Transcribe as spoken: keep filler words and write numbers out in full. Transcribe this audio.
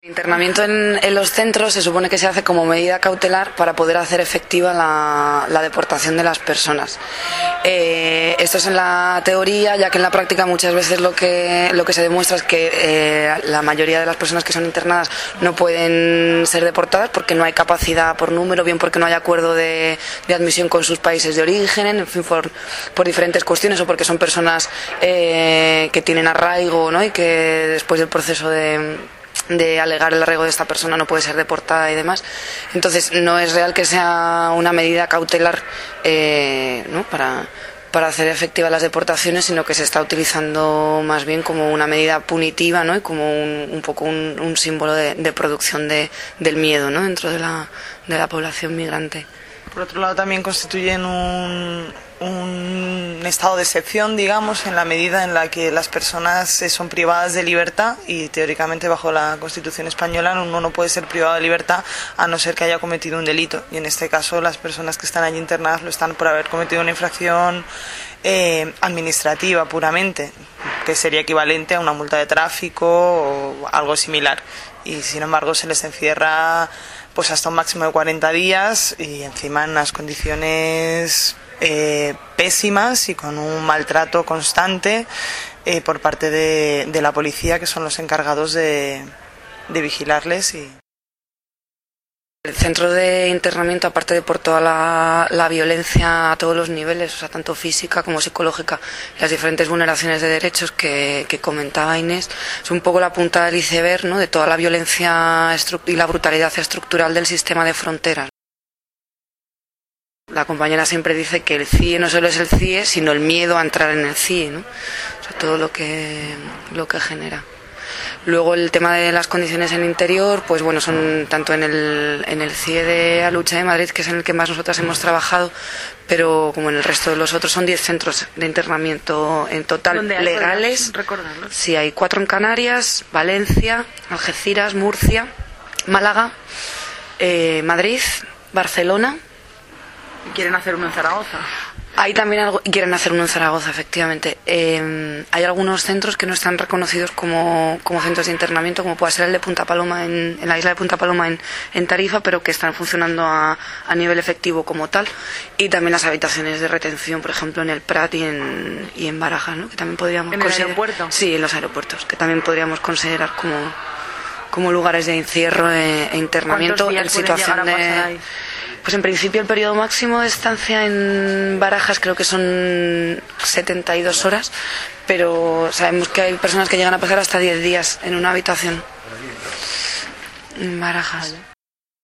El internamiento en, en los centros se supone que se hace como medida cautelar para poder hacer efectiva la, la deportación de las personas. Eh, esto es en la teoría, ya que en la práctica muchas veces lo que, lo que se demuestra es que eh, la mayoría de las personas que son internadas no pueden ser deportadas porque no hay capacidad por número, bien porque no hay acuerdo de, de admisión con sus países de origen, en fin, por, por diferentes cuestiones, o porque son personas eh, que tienen arraigo, ¿no? Y que después del proceso de... de alegar el arraigo de esta persona no puede ser deportada y demás. Entonces no es real que sea una medida cautelar eh, ¿no? para, para hacer efectivas las deportaciones, sino que se está utilizando más bien como una medida punitiva, ¿no? Y como un, un poco un, un símbolo de, de producción de, del miedo, ¿no? Dentro de la, de la población migrante. Por otro lado, también constituyen un, un estado de excepción, digamos, en la medida en la que las personas son privadas de libertad y, teóricamente, bajo la Constitución española, uno no puede ser privado de libertad a no ser que haya cometido un delito. Y, en este caso, las personas que están allí internadas lo están por haber cometido una infracción eh, administrativa puramente, que sería equivalente a una multa de tráfico o algo similar. Y, sin embargo, se les encierra pues hasta un máximo de cuarenta días y encima en unas condiciones eh, pésimas y con un maltrato constante eh, por parte de, de la policía, que son los encargados de, de vigilarles. Y... El centro de internamiento, aparte de por toda la, la violencia a todos los niveles, o sea, tanto física como psicológica, las diferentes vulneraciones de derechos que, que comentaba Inés, es un poco la punta del iceberg, ¿no? De toda la violencia y la brutalidad estructural del sistema de fronteras. La compañera siempre dice que el C I E no solo es el C I E, sino el miedo a entrar en el C I E, ¿no? O sea, todo lo que, lo que genera. Luego el tema de las condiciones en el interior, pues bueno, son tanto en el, en el C I E de Alucha de Madrid, que es en el que más nosotras hemos trabajado, pero como en el resto de los otros, son diez centros de internamiento en total legales. Recordarlos. Sí, hay cuatro en Canarias, Valencia, Algeciras, Murcia, Málaga, eh, Madrid, Barcelona. Y quieren hacer uno en Zaragoza. Hay también algo, quieren hacer uno en Zaragoza, efectivamente. Eh, hay algunos centros que no están reconocidos como, como centros de internamiento, como puede ser el de Punta Paloma, en, en la isla de Punta Paloma, en, en Tarifa, pero que están funcionando a, a nivel efectivo como tal. Y también las habitaciones de retención, por ejemplo, en el Prat y en, y en Barajas, ¿no? Que también podríamos ¿En el aeropuerto? Sí, en los aeropuertos, que también podríamos considerar como, como lugares de encierro e, e internamiento en situación de... Pues en principio el periodo máximo de estancia en Barajas creo que son setenta y dos horas, pero sabemos que hay personas que llegan a pasar hasta diez días en una habitación en Barajas.